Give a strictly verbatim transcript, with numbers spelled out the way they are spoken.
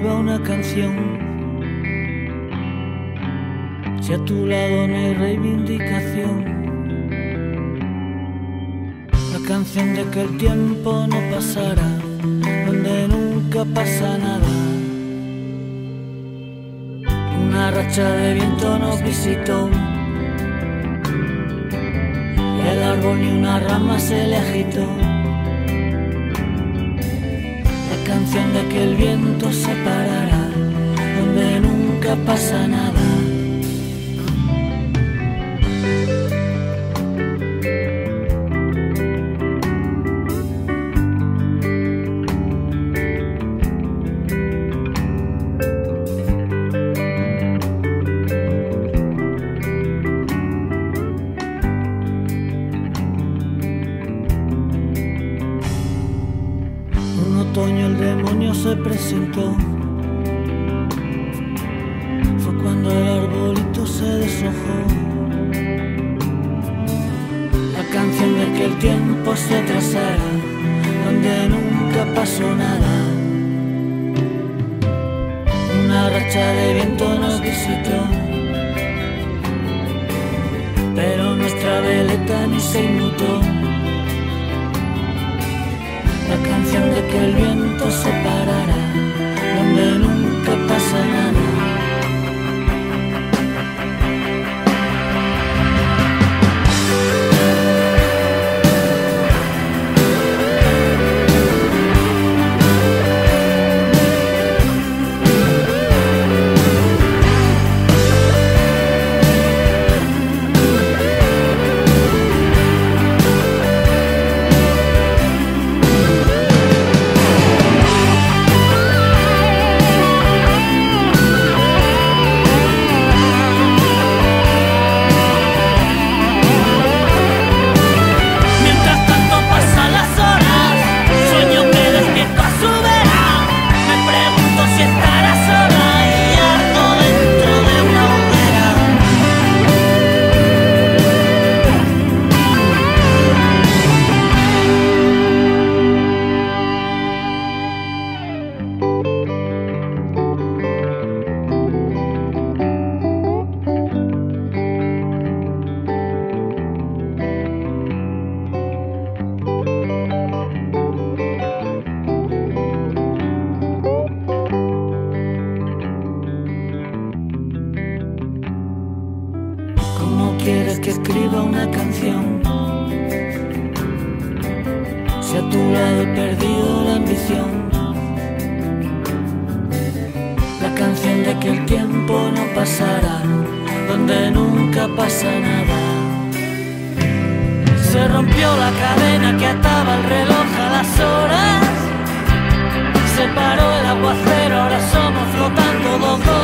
escriba una canción, si a tu lado no hay reivindicación, la canción de que el tiempo no pasará, donde nunca pasa nada. Una racha de viento nos visitó, y el árbol ni una rama se le agitó. La canción de que el viento se parará, donde nunca pasa nada. Otoño el demonio se presentó, fue cuando el arbolito se deshojó. La canción de que el tiempo se atrasara, donde nunca pasó nada. Una racha de viento nos visitó, pero nuestra veleta ni se inmutó. La canción de que el viento se parará, donde nunca pasa nada. Quieres que escriba una canción, si a tu lado he perdido la ambición. La canción de que el tiempo no pasará, donde nunca pasa nada. Se rompió la cadena que ataba el reloj a las horas, se paró el aguacero, ahora somos flotando dos dos.